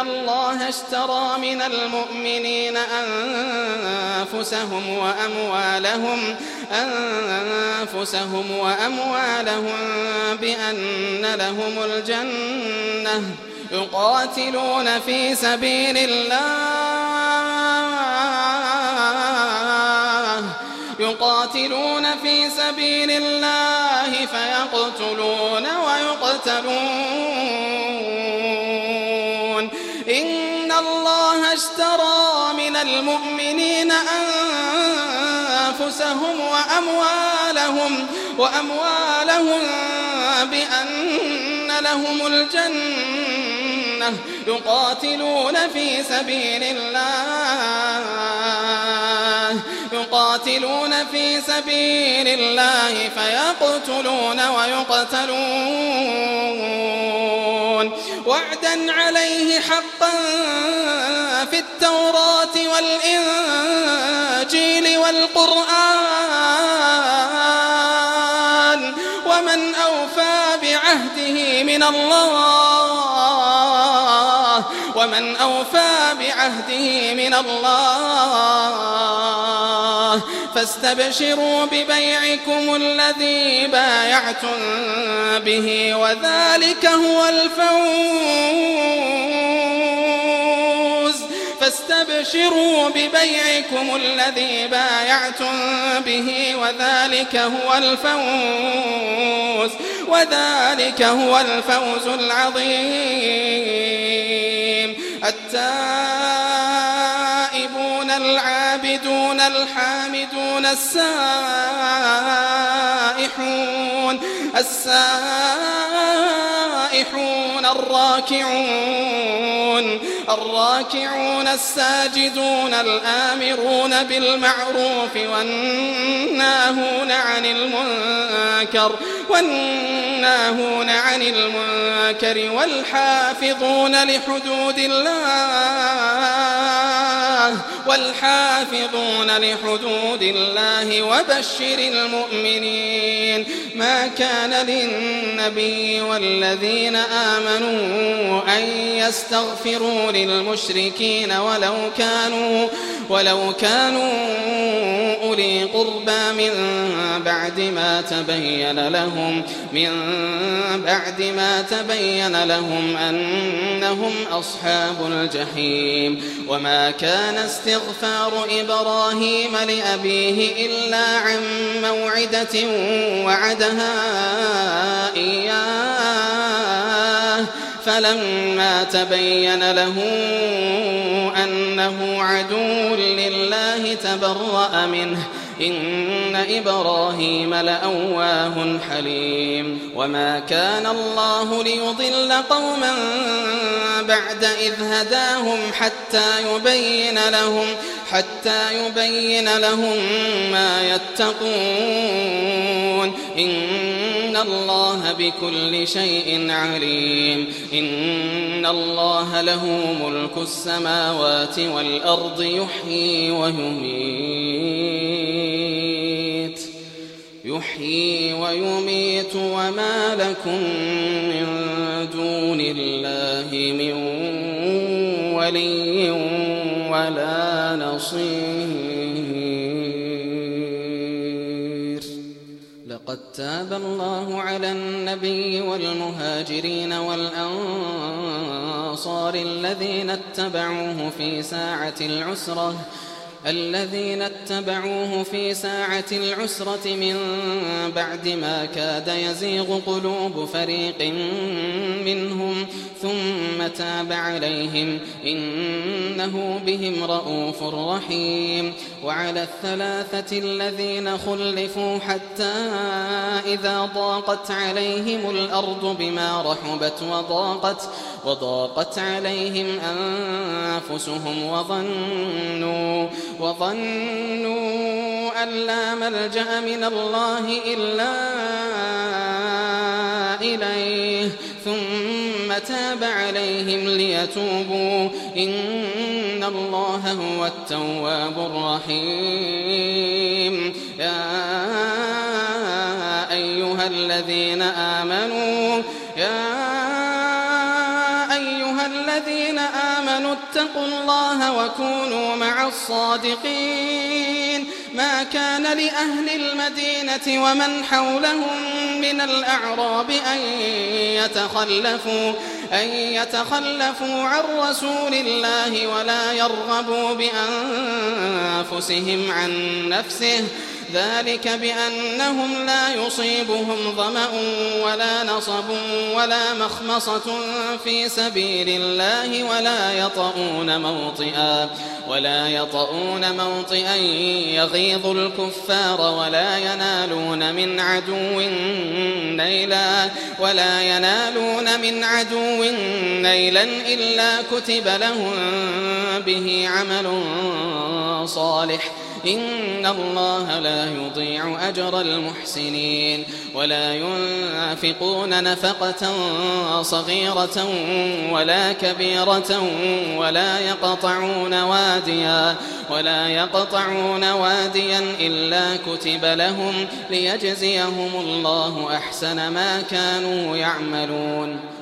الله اشترى من المؤمنين أنفسهم وأموالهم بأن لهم الجنة يقاتلون في سبيل الله فيقتلون ويقتلون. إن الله اشترى من المؤمنين أنفسهم وأموالهم بأن لهم الجنة يقاتلون في سبيل الله فيقتلون ويقتلون وعدا عليه حقا في التوراة والإنجيل والقرآن ومن أوفى بعهده من الله فاستبشروا ببيعكم الذي بايعتم به وذلك هو الفوز العظيم. التائبون العابدون الحامدون السائحون الراكعون الساجدون الآمرون بالمعروف والناهون عن المنكر والحافظون لحدود الله وبشر المؤمنين. ما كان للنبي والذين آمنوا أن يستغفروا للمشركين ولو كانوا أولي قربى من بعد ما تبين لهم أنهم أصحاب الجحيم. وما كان استغفار إبراهيم لأبيه إلا عن موعدة وعدها إياه فلما تبين له أنه عدو لله تبرأ منه إن إبراهيم لأواه حليم. وما كان الله ليضل قوما بعد إذ هداهم حتى يبين لهم ما يتقون إن الله بكل شيء عليم. إن الله له ملك السماوات والأرض يحيي ويميت وما لكم من دون الله من ولي ولا نصير. لقد تاب الله على النبي والمهاجرين والأنصار الذين اتبعوه في ساعة العسرة من بعد ما كاد يزيغ قلوب فريق منهم ثم تاب عليهم إنه بهم رءوف رحيم. وعلى الثلاثة الذين خلفوا حتى إذا ضاقت عليهم الأرض بما رحبت وضاقت عليهم أنفسهم وظنوا أن لا ملجأ من الله إلا إليه ثم تاب عليهم ليتوبوا إن الله هو التواب الرحيم. يا أيها الذين آمنوا الذين آمنوا اتقوا الله وكونوا مع الصادقين ما كان لأهل المدينة ومن حولهم من الأعراب أن يتخلفوا عن رسول الله ولا يرغبوا بأنفسهم عن نفسه ذلك بأنهم لا يصيبهم ظمأ ولا نصب ولا مخمصة في سبيل الله ولا يطؤون موطئا يغيظ الكفار ولا ينالون من عدو نيلا إلا كتب لهم به عمل صالح إن الله لا يضيع أجر المحسنين ولا ينفقون نفقة صغيرة ولا كبيرة ولا يقطعون واديا إلا كتب لهم ليجزيهم الله أحسن ما كانوا يعملون